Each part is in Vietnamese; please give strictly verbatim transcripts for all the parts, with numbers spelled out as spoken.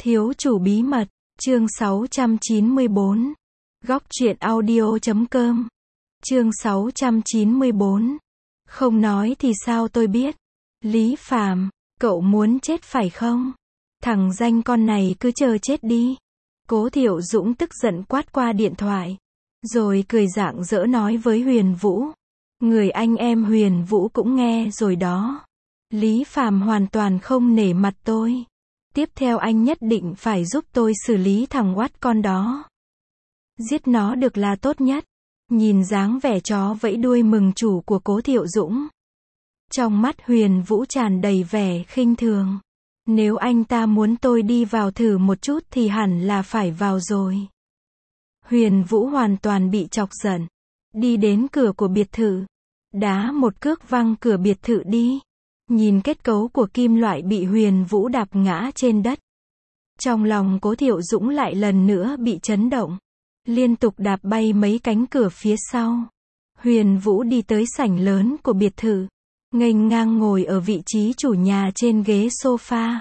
Thiếu chủ bí mật, chương sáu trăm chín mươi bốn. Góc truyện audio chấm com. Chương sáu trăm chín mươi bốn. Không nói thì sao tôi biết. Lý Phàm, cậu muốn chết phải không? Thằng danh con này cứ chờ chết đi. Cố Thiệu Dũng tức giận quát qua điện thoại. Rồi cười rạng rỡ nói với Huyền Vũ. Người anh em Huyền Vũ cũng nghe rồi đó. Lý Phàm hoàn toàn không nể mặt tôi. Tiếp theo anh nhất định phải giúp tôi xử lý thằng oát con đó. Giết nó được là tốt nhất. Nhìn dáng vẻ chó vẫy đuôi mừng chủ của Cố Thiệu Dũng. Trong mắt Huyền Vũ tràn đầy vẻ khinh thường. Nếu anh ta muốn tôi đi vào thử một chút thì hẳn là phải vào rồi. Huyền Vũ hoàn toàn bị chọc giận. Đi đến cửa của biệt thự. Đá một cước văng cửa biệt thự đi. Nhìn kết cấu của kim loại bị Huyền Vũ đạp ngã trên đất. Trong lòng Cố Thiệu Dũng lại lần nữa bị chấn động. Liên tục đạp bay mấy cánh cửa phía sau. Huyền Vũ đi tới sảnh lớn của biệt thự. Nghênh ngang ngồi ở vị trí chủ nhà trên ghế sofa.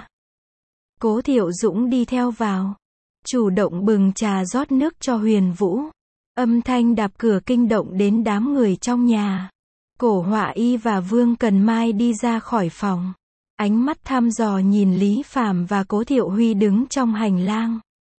Cố Thiệu Dũng đi theo vào. Chủ động bừng trà rót nước cho Huyền Vũ. Âm thanh đạp cửa kinh động đến đám người trong nhà. Cổ Họa Y và Vương Cần Mai đi ra khỏi phòng. Ánh mắt thăm dò nhìn Lý Phàm và Cố Thiệu Huy đứng trong hành lang.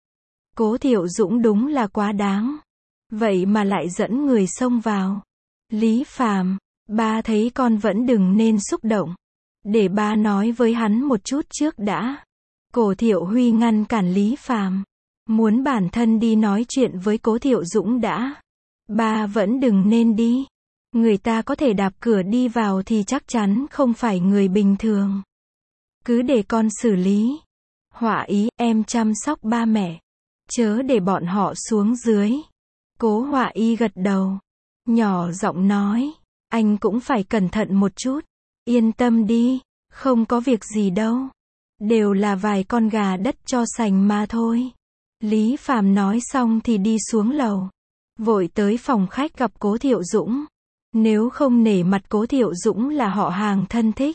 Cố Thiệu Dũng đúng là quá đáng. Vậy mà lại dẫn người xông vào. Lý Phàm, ba thấy con vẫn đừng nên xúc động. Để ba nói với hắn một chút trước đã. Cố Thiệu Huy ngăn cản Lý Phàm. Muốn bản thân đi nói chuyện với Cố Thiệu Dũng đã. Ba vẫn đừng nên đi. Người ta có thể đạp cửa đi vào thì chắc chắn không phải người bình thường. Cứ để con xử lý. Họa Y, em chăm sóc ba mẹ. Chớ để bọn họ xuống dưới. Cố Họa Y gật đầu. Nhỏ giọng nói. Anh cũng phải cẩn thận một chút. Yên tâm đi. Không có việc gì đâu. Đều là vài con gà đất cho sành mà thôi. Lý Phàm nói xong thì đi xuống lầu. Vội tới phòng khách gặp Cố Thiệu Dũng. Nếu không nể mặt Cố Thiệu Dũng là họ hàng thân thích.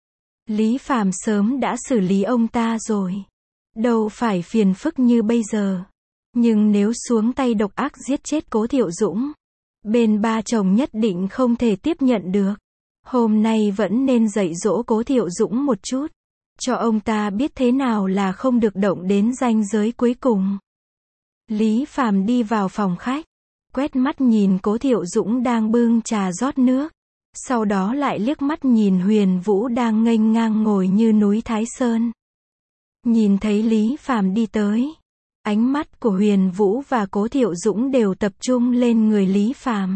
Lý Phàm sớm đã xử lý ông ta rồi. Đâu phải phiền phức như bây giờ. Nhưng nếu xuống tay độc ác giết chết Cố Thiệu Dũng, bên ba chồng nhất định không thể tiếp nhận được. Hôm nay vẫn nên dạy dỗ Cố Thiệu Dũng một chút. Cho ông ta biết thế nào là không được động đến ranh giới cuối cùng. Lý Phàm đi vào phòng khách. Quét mắt nhìn Cố Thiệu Dũng đang bưng trà rót nước. Sau đó lại liếc mắt nhìn Huyền Vũ đang nghênh ngang ngồi như núi Thái Sơn. Nhìn thấy Lý Phàm đi tới. Ánh mắt của Huyền Vũ và Cố Thiệu Dũng đều tập trung lên người Lý Phàm.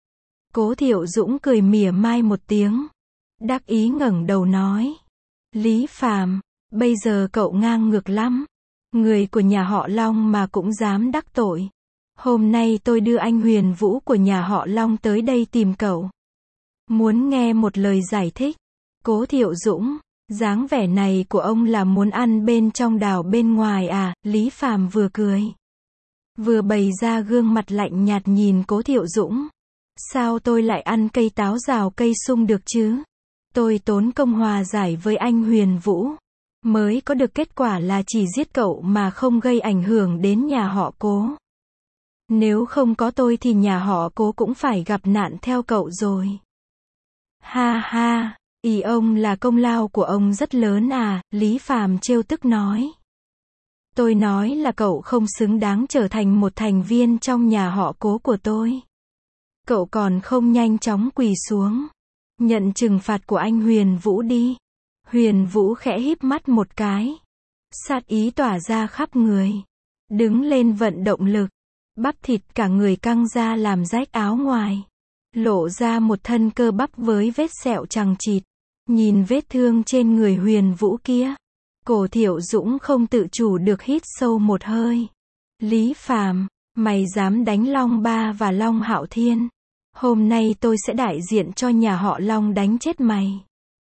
Cố Thiệu Dũng cười mỉa mai một tiếng. Đắc ý ngẩng đầu nói. Lý Phàm, bây giờ cậu ngang ngược lắm. Người của nhà họ Long mà cũng dám đắc tội. Hôm nay tôi đưa anh Huyền Vũ của nhà họ Long tới đây tìm cậu. Muốn nghe một lời giải thích. Cố Thiệu Dũng, dáng vẻ này của ông là muốn ăn bên trong đào bên ngoài à? Lý Phàm vừa cười. Vừa bày ra gương mặt lạnh nhạt nhìn Cố Thiệu Dũng. Sao tôi lại ăn cây táo rào cây sung được chứ? Tôi tốn công hòa giải với anh Huyền Vũ. Mới có được kết quả là chỉ giết cậu mà không gây ảnh hưởng đến nhà họ Cố. Nếu không có tôi thì nhà họ Cố cũng phải gặp nạn theo cậu rồi. Ha ha, ý ông là công lao của ông rất lớn à? Lý Phàm trêu tức nói. Tôi nói là cậu không xứng đáng trở thành một thành viên trong nhà họ Cố của tôi. Cậu còn không nhanh chóng quỳ xuống. Nhận trừng phạt của anh Huyền Vũ đi. Huyền Vũ khẽ híp mắt một cái. Sát ý tỏa ra khắp người. Đứng lên vận động lực. Bắp thịt cả người căng ra làm rách áo ngoài. Lộ ra một thân cơ bắp với vết sẹo chằng chịt. Nhìn vết thương trên người Huyền Vũ kia. Cố Thiệu Dũng không tự chủ được hít sâu một hơi. Lý Phàm, mày dám đánh Long Ba và Long Hạo Thiên. Hôm nay tôi sẽ đại diện cho nhà họ Long đánh chết mày.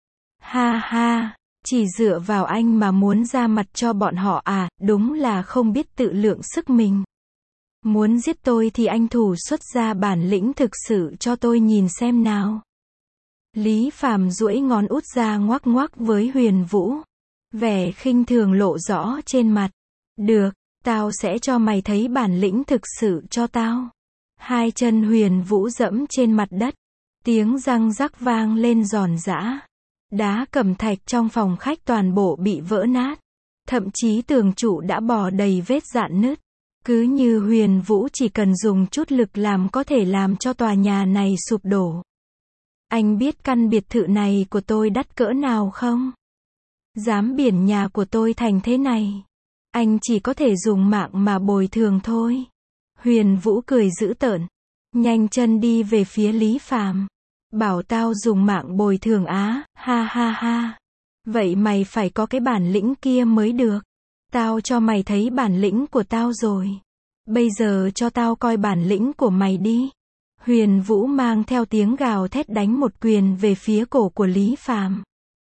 Ha ha, chỉ dựa vào anh mà muốn ra mặt cho bọn họ à? Đúng là không biết tự lượng sức mình. Muốn giết tôi thì anh thủ xuất ra bản lĩnh thực sự cho tôi nhìn xem nào. Lý Phàm duỗi ngón út ra ngoắc ngoắc với Huyền Vũ. Vẻ khinh thường lộ rõ trên mặt. Được, tao sẽ cho mày thấy bản lĩnh thực sự cho tao. Hai chân Huyền Vũ dẫm trên mặt đất. Tiếng răng rắc vang lên giòn giã. Đá cẩm thạch trong phòng khách toàn bộ bị vỡ nát. Thậm chí tường trụ đã bò đầy vết rạn nứt. Cứ như Huyền Vũ chỉ cần dùng chút lực làm có thể làm cho tòa nhà này sụp đổ. Anh biết căn biệt thự này của tôi đắt cỡ nào không? Dám biển nhà của tôi thành thế này. Anh chỉ có thể dùng mạng mà bồi thường thôi. Huyền Vũ cười dữ tợn. Nhanh chân đi về phía Lý Phàm. Bảo tao dùng mạng bồi thường á, ha ha ha. Vậy mày phải có cái bản lĩnh kia mới được. Tao cho mày thấy bản lĩnh của tao rồi. Bây giờ cho tao coi bản lĩnh của mày đi. Huyền Vũ mang theo tiếng gào thét đánh một quyền về phía cổ của Lý Phàm.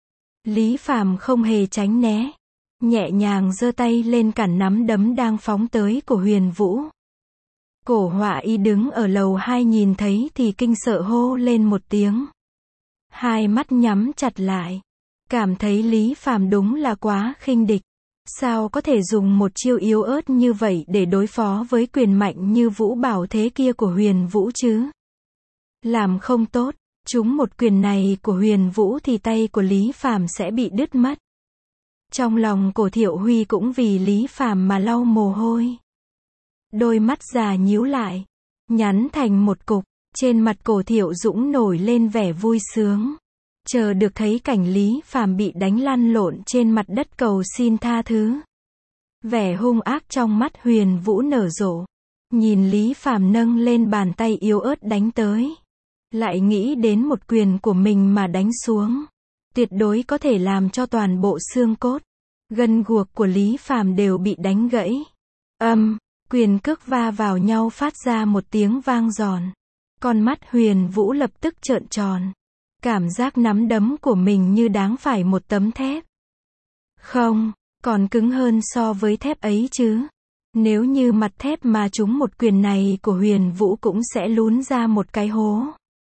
Lý Phàm không hề tránh né. Nhẹ nhàng giơ tay lên cản nắm đấm đang phóng tới của Huyền Vũ. Cổ họa y đứng ở lầu hai nhìn thấy thì kinh sợ hô lên một tiếng. Hai mắt nhắm chặt lại. Cảm thấy Lý Phàm đúng là quá khinh địch. Sao có thể dùng một chiêu yếu ớt như vậy để đối phó với quyền mạnh như Vũ Bảo thế kia của Huyền Vũ chứ? Làm không tốt, trúng một quyền này của Huyền Vũ thì tay của Lý Phàm sẽ bị đứt mất. Trong lòng Cổ Thiệu Huy cũng vì Lý Phàm mà lau mồ hôi. Đôi mắt già nhíu lại, nhắn thành một cục, trên mặt Cổ Thiệu Dũng nổi lên vẻ vui sướng. Chờ được thấy cảnh Lý Phàm bị đánh lăn lộn trên mặt đất cầu xin tha thứ. Vẻ hung ác trong mắt Huyền Vũ nở rộ. Nhìn Lý Phàm nâng lên bàn tay yếu ớt đánh tới. Lại nghĩ đến một quyền của mình mà đánh xuống. Tuyệt đối có thể làm cho toàn bộ xương cốt, gân guộc của Lý Phàm đều bị đánh gãy. Âm, quyền cước va vào nhau phát ra một tiếng vang giòn. Con mắt Huyền Vũ lập tức trợn tròn. Cảm giác nắm đấm của mình như đáng phải một tấm thép. Không, còn cứng hơn so với thép ấy chứ. Nếu như mặt thép mà trúng một quyền này của Huyền Vũ cũng sẽ lún ra một cái hố.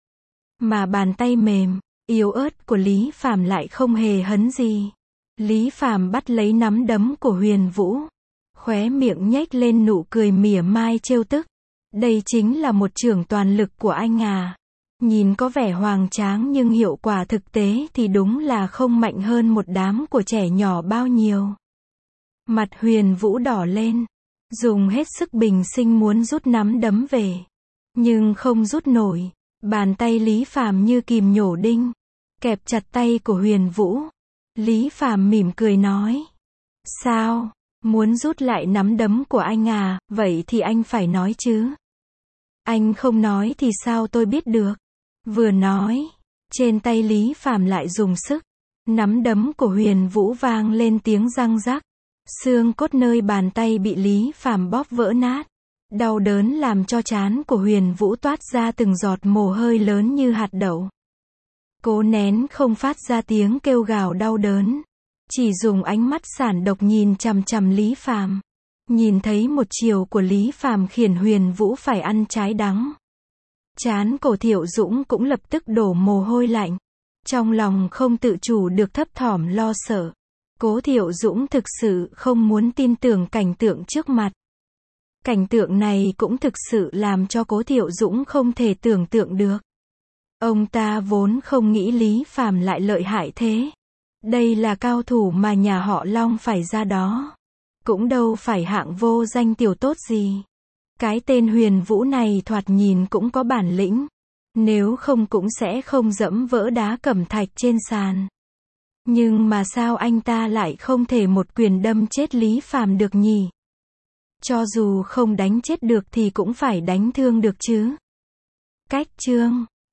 Mà bàn tay mềm, yếu ớt của Lý Phàm lại không hề hấn gì. Lý Phàm bắt lấy nắm đấm của Huyền Vũ. Khóe miệng nhếch lên nụ cười mỉa mai trêu tức. Đây chính là một chưởng toàn lực của anh à. Nhìn có vẻ hoành tráng nhưng hiệu quả thực tế thì đúng là không mạnh hơn một đám của trẻ nhỏ bao nhiêu. Mặt Huyền Vũ đỏ lên. Dùng hết sức bình sinh muốn rút nắm đấm về. Nhưng không rút nổi. Bàn tay Lý Phàm như kìm nhổ đinh. Kẹp chặt tay của Huyền Vũ. Lý Phàm mỉm cười nói. Sao? Muốn rút lại nắm đấm của anh à? Vậy thì anh phải nói chứ. Anh không nói thì sao tôi biết được. Vừa nói, trên tay Lý Phàm lại dùng sức. Nắm đấm của Huyền Vũ vang lên tiếng răng rắc. Xương cốt nơi bàn tay bị Lý Phàm bóp vỡ nát. Đau đớn làm cho trán của Huyền Vũ toát ra từng giọt mồ hôi lớn như hạt đậu. Cố nén không phát ra tiếng kêu gào đau đớn. Chỉ dùng ánh mắt sản độc nhìn chằm chằm Lý Phàm. Nhìn thấy một chiều của Lý Phàm khiến Huyền Vũ phải ăn trái đắng. Trán Cổ Thiệu Dũng cũng lập tức đổ mồ hôi lạnh. Trong lòng không tự chủ được thấp thỏm lo sợ. Cố Thiệu Dũng thực sự không muốn tin tưởng cảnh tượng trước mặt. Cảnh tượng này cũng thực sự làm cho Cố Thiệu Dũng không thể tưởng tượng được. Ông ta vốn không nghĩ Lý Phàm lại lợi hại thế. Đây là cao thủ mà nhà họ Long phải ra đó. Cũng đâu phải hạng vô danh tiểu tốt gì. Cái tên Huyền Vũ này thoạt nhìn cũng có bản lĩnh. Nếu không cũng sẽ không dẫm vỡ đá cẩm thạch trên sàn. Nhưng mà sao anh ta lại không thể một quyền đâm chết Lý Phàm được nhỉ? Cho dù không đánh chết được thì cũng phải đánh thương được chứ. Cách chương